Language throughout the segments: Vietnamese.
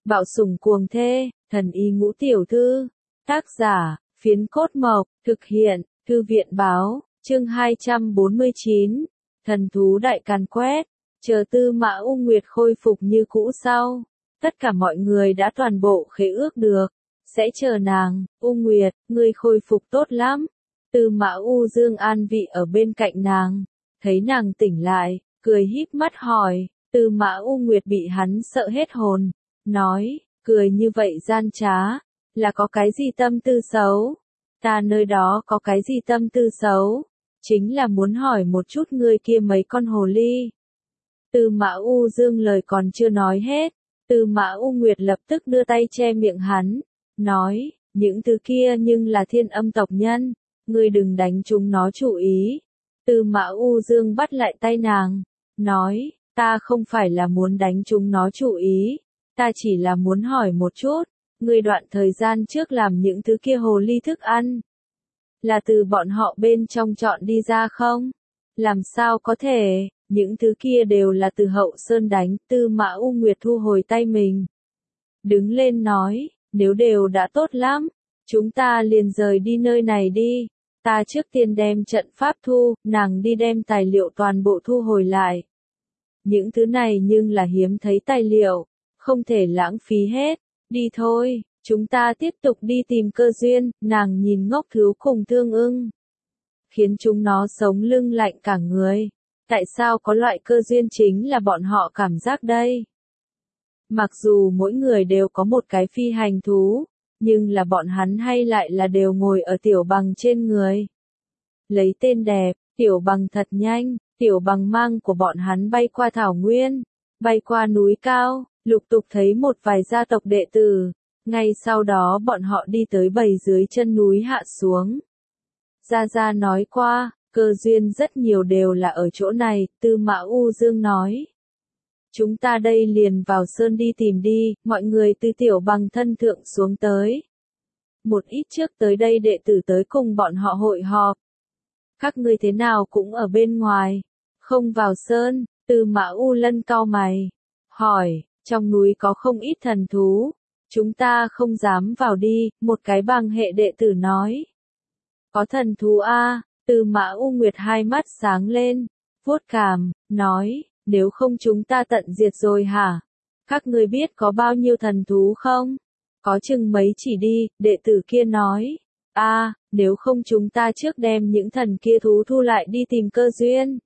Bạo sủng cuồng thê, thần y ngũ tiểu thư. Tác giả, Phiến Cốt Mộc, thực hiện, Thư viện báo, chương 249, thần thú đại càn quét, chờ Tư Mã U Nguyệt khôi phục như cũ sau. Tất cả mọi người đã toàn bộ khế ước được, sẽ chờ nàng. U Nguyệt, ngươi khôi phục tốt lắm. Tư Mã U Dương an vị ở bên cạnh nàng, thấy nàng tỉnh lại, cười híp mắt hỏi. Tư Mã U Nguyệt bị hắn sợ hết hồn, nói, cười như vậy gian trá, là có cái gì tâm tư xấu? Ta nơi đó có cái gì tâm tư xấu? Chính là muốn hỏi một chút ngươi kia mấy con hồ ly. Tư Mã U Dương lời còn chưa nói hết, Tư Mã U Nguyệt lập tức đưa tay che miệng hắn, nói, những thứ kia nhưng là Thiên Âm tộc nhân, ngươi đừng đánh chúng nó chủ ý. Tư Mã U Dương bắt lại tay nàng, nói, ta không phải là muốn đánh chúng nó chủ ý, ta chỉ là muốn hỏi một chút, ngươi đoạn thời gian trước làm những thứ kia hồ ly thức ăn, là từ bọn họ bên trong chọn đi ra không? Làm sao có thể, những thứ kia đều là từ Hậu Sơn đánh. Tư Mã U Nguyệt thu hồi tay mình, đứng lên nói, nếu đều đã tốt lắm, chúng ta liền rời đi nơi này đi. Ta trước tiên đem trận pháp thu, nàng đi đem tài liệu toàn bộ thu hồi lại. Những thứ này nhưng là hiếm thấy tài liệu, không thể lãng phí hết. Đi thôi, chúng ta tiếp tục đi tìm cơ duyên. Nàng nhìn Ngốc Thứu cùng Thương Ưng, khiến chúng nó sống lưng lạnh cả người. Tại sao có loại cơ duyên chính là bọn họ cảm giác đây? Mặc dù mỗi người đều có một cái phi hành thú, nhưng là bọn hắn hay lại là đều ngồi ở Tiểu Bằng trên người. Lấy tên đẹp, Tiểu Bằng thật nhanh, Tiểu Bằng mang của bọn hắn bay qua thảo nguyên, bay qua núi cao, lục tục thấy một vài gia tộc đệ tử. Ngay sau đó bọn họ đi tới bầy dưới chân núi hạ xuống. Gia Gia nói qua, cơ duyên rất nhiều đều là ở chỗ này. Tư Mã U Dương nói, chúng ta đây liền vào sơn đi tìm đi. Mọi người từ Tiểu Bằng thân thượng xuống tới. Một ít trước tới đây đệ tử tới cùng bọn họ hội họp. Các ngươi thế nào cũng ở bên ngoài, không vào sơn. Tư Mã U Lân cau mày, hỏi, trong núi có không ít thần thú, chúng ta không dám vào đi. Một cái bang hệ đệ tử nói, có thần thú a? Tư Mã U Nguyệt hai mắt sáng lên, vuốt cằm, nói, nếu không chúng ta tận diệt rồi hả? Các ngươi biết có bao nhiêu thần thú không? Có chừng mấy chỉ đi. Đệ tử kia nói, nếu không chúng ta trước đem những thần kia thú thu lại đi tìm cơ duyên.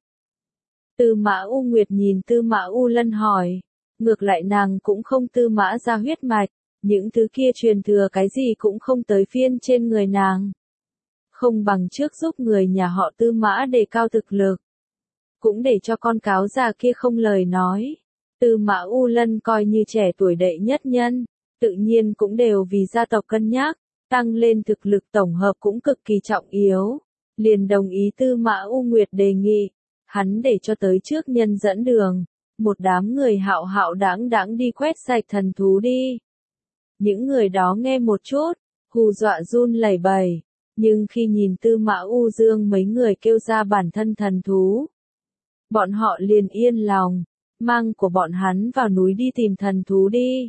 Tư Mã U Nguyệt nhìn Tư Mã U Lân hỏi, ngược lại nàng cũng không Tư Mã ra huyết mạch, những thứ kia truyền thừa cái gì cũng không tới phiên trên người nàng. Không bằng trước giúp người nhà họ Tư Mã đề cao thực lực, cũng để cho con cáo già kia không lời nói. Tư Mã U Lân coi như trẻ tuổi đệ nhất nhân, tự nhiên cũng đều vì gia tộc cân nhắc, tăng lên thực lực tổng hợp cũng cực kỳ trọng yếu. Liền đồng ý Tư Mã U Nguyệt đề nghị, hắn để cho tới trước nhân dẫn đường, một đám người hạo hạo đãng đãng đi quét sạch thần thú đi. Những người đó nghe một chút, hù dọa run lẩy bẩy, nhưng khi nhìn Tư Mã U Dương mấy người kêu ra bản thân thần thú, bọn họ liền yên lòng, mang của bọn hắn vào núi đi tìm thần thú đi.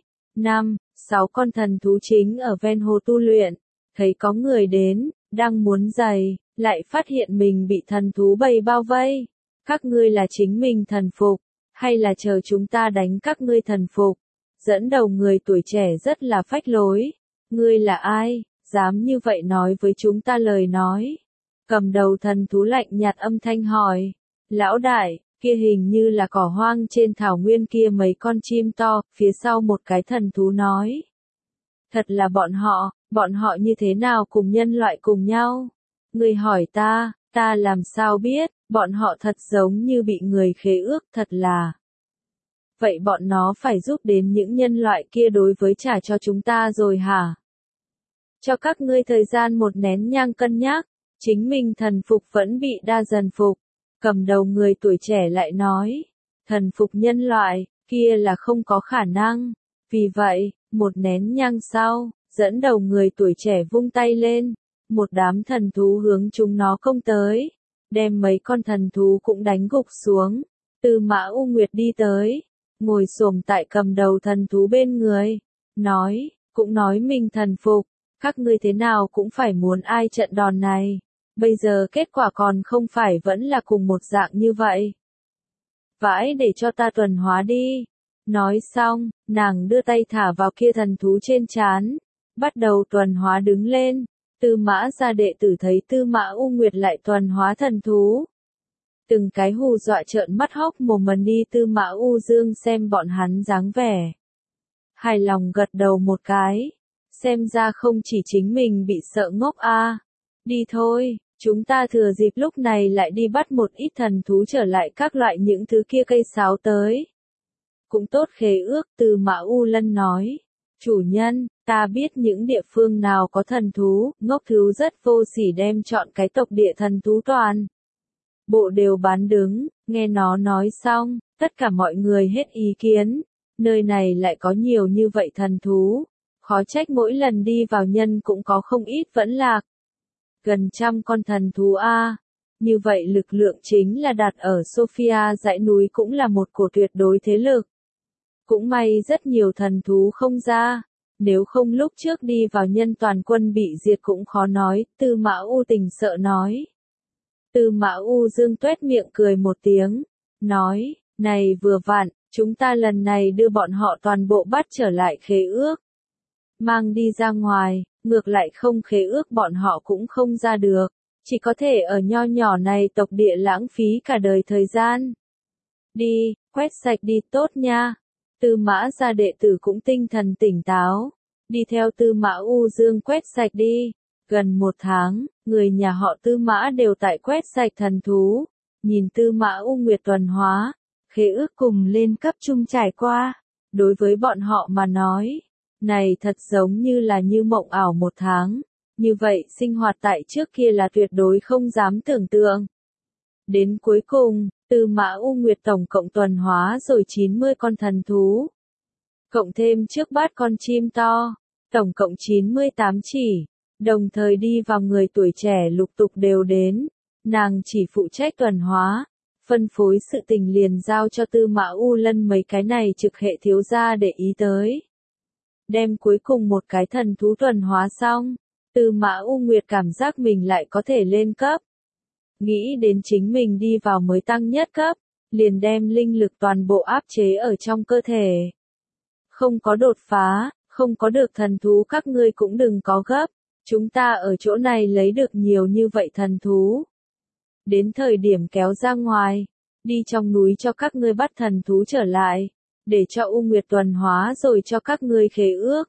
5-6 con thần thú chính ở ven hồ tu luyện, thấy có người đến, đang muốn giày, lại phát hiện mình bị thần thú bầy bao vây. Các ngươi là chính mình thần phục, hay là chờ chúng ta đánh các ngươi thần phục? Dẫn đầu người tuổi trẻ rất là phách lối. Ngươi là ai, dám như vậy nói với chúng ta lời nói? Cầm đầu thần thú lạnh nhạt âm thanh hỏi, lão đại, kia hình như là cỏ hoang trên thảo nguyên kia mấy con chim to. Phía sau một cái thần thú nói, thật là bọn họ như thế nào cùng nhân loại cùng nhau? Ngươi hỏi ta làm sao biết? Bọn họ thật giống như bị người khế ước thật là. Vậy bọn nó phải giúp đến những nhân loại kia đối với trả cho chúng ta rồi hả? Cho các ngươi thời gian một nén nhang cân nhắc, chính mình thần phục vẫn bị đa dần phục. Cầm đầu người tuổi trẻ lại nói, thần phục nhân loại, kia là không có khả năng. Vì vậy, một nén nhang sau, dẫn đầu người tuổi trẻ vung tay lên, một đám thần thú hướng chúng nó công tới, đem mấy con thần thú cũng đánh gục xuống. Tư Mã U Nguyệt đi tới, ngồi xổm tại cầm đầu thần thú bên người, cũng nói mình thần phục, các ngươi thế nào cũng phải muốn ai trận đòn này. Bây giờ kết quả còn không phải vẫn là cùng một dạng như vậy. Vãi để cho ta tuần hóa đi. Nói xong, nàng đưa tay thả vào kia thần thú trên trán, bắt đầu tuần hóa đứng lên. Tư Mã gia đệ tử thấy Tư Mã U Nguyệt lại tuần hóa thần thú. Từng cái hù dọa trợn mắt hốc mồm mần đi. Tư Mã U Dương xem bọn hắn dáng vẻ. Hài lòng gật đầu một cái. Xem ra không chỉ chính mình bị sợ ngốc a. Đi thôi, chúng ta thừa dịp lúc này lại đi bắt một ít thần thú trở lại các loại những thứ kia cây sáo tới. Cũng tốt khế ước. Tư Mã U Lân nói. Chủ nhân, ta biết những địa phương nào có thần thú, ngốc thứ rất vô sỉ đem chọn cái tộc địa thần thú toàn. Bộ đều bán đứng, nghe nó nói xong, tất cả mọi người hết ý kiến. Nơi này lại có nhiều như vậy thần thú. Khó trách mỗi lần đi vào nhân cũng có không ít vẫn lạc. Gần 100 con thần thú A. Như vậy lực lượng chính là đặt ở Sophia dãy núi cũng là một cổ tuyệt đối thế lực. Cũng may rất nhiều thần thú không ra. Nếu không lúc trước đi vào nhân toàn quân bị diệt cũng khó nói. Tư Mã U Tình sợ nói. Tư Mã U Dương tuét miệng cười một tiếng. Nói, này vừa vặn, chúng ta lần này đưa bọn họ toàn bộ bắt trở lại khế ước. Mang đi ra ngoài, ngược lại không khế ước bọn họ cũng không ra được. Chỉ có thể ở nho nhỏ này tộc địa lãng phí cả đời thời gian. Đi, quét sạch đi tốt nha. Tư Mã gia đệ tử cũng tinh thần tỉnh táo. Đi theo Tư Mã U Dương quét sạch đi. Gần 1 tháng, người nhà họ Tư Mã đều tại quét sạch thần thú. Nhìn Tư Mã U Nguyệt tuần hóa, khế ước cùng lên cấp chung trải qua. Đối với bọn họ mà nói, này thật giống như là như mộng ảo 1 tháng. Như vậy sinh hoạt tại trước kia là tuyệt đối không dám tưởng tượng. Đến cuối cùng, Tư Mã U Nguyệt tổng cộng tuần hóa rồi 90 con thần thú. Cộng thêm trước bát con chim to, tổng cộng 98 chỉ. Đồng thời đi vào người tuổi trẻ lục tục đều đến. Nàng chỉ phụ trách tuần hóa, phân phối sự tình liền giao cho Tư Mã U Lân mấy cái này trực hệ thiếu gia để ý tới. Đem cuối cùng một cái thần thú tuần hóa xong, Tư Mã U Nguyệt cảm giác mình lại có thể lên cấp. Nghĩ đến chính mình đi vào mới tăng nhất cấp, liền đem linh lực toàn bộ áp chế ở trong cơ thể. Không có đột phá, không có được thần thú các ngươi cũng đừng có gấp. Chúng ta ở chỗ này lấy được nhiều như vậy thần thú. Đến thời điểm kéo ra ngoài, đi trong núi cho các ngươi bắt thần thú trở lại, để cho U Nguyệt tuần hóa rồi cho các ngươi khế ước.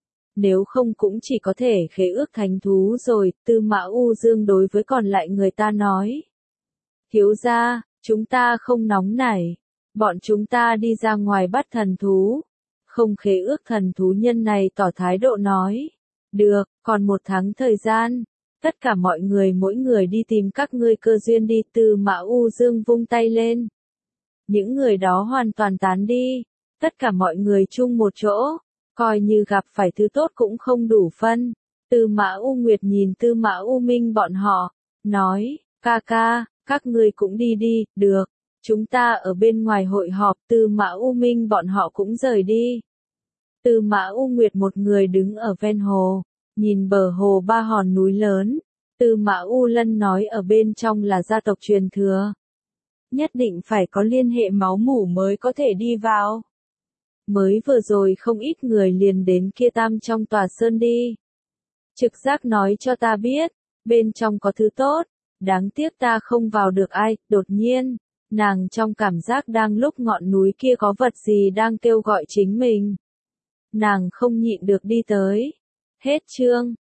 Nếu không cũng chỉ có thể khế ước thánh thú rồi. Tư Mã U Dương đối với còn lại người ta nói. Thiếu gia, chúng ta không nóng nảy. Bọn chúng ta đi ra ngoài bắt thần thú. Không khế ước thần thú nhân này tỏ thái độ nói. Được, còn 1 tháng thời gian. Tất cả mọi người mỗi người đi tìm các ngươi cơ duyên đi. Tư Mã U Dương vung tay lên. Những người đó hoàn toàn tán đi. Tất cả mọi người chung một chỗ. Coi như gặp phải thứ tốt cũng không đủ phân. Tư Mã U Nguyệt nhìn Tư Mã U Minh bọn họ. Nói, ca ca, các ngươi cũng đi đi, được. Chúng ta ở bên ngoài hội họp. Tư Mã U Minh bọn họ cũng rời đi. Tư Mã U Nguyệt một người đứng ở ven hồ. Nhìn bờ hồ 3 hòn núi lớn. Tư Mã U Lân nói ở bên trong là gia tộc truyền thừa. Nhất định phải có liên hệ máu mủ mới có thể đi vào. Mới vừa rồi không ít người liền đến kia tam trong tòa sơn đi. Trực giác nói cho ta biết, bên trong có thứ tốt, đáng tiếc ta không vào được ai. Đột nhiên, nàng trong cảm giác đang lúc ngọn núi kia có vật gì đang kêu gọi chính mình. Nàng không nhịn được đi tới. Hết chương.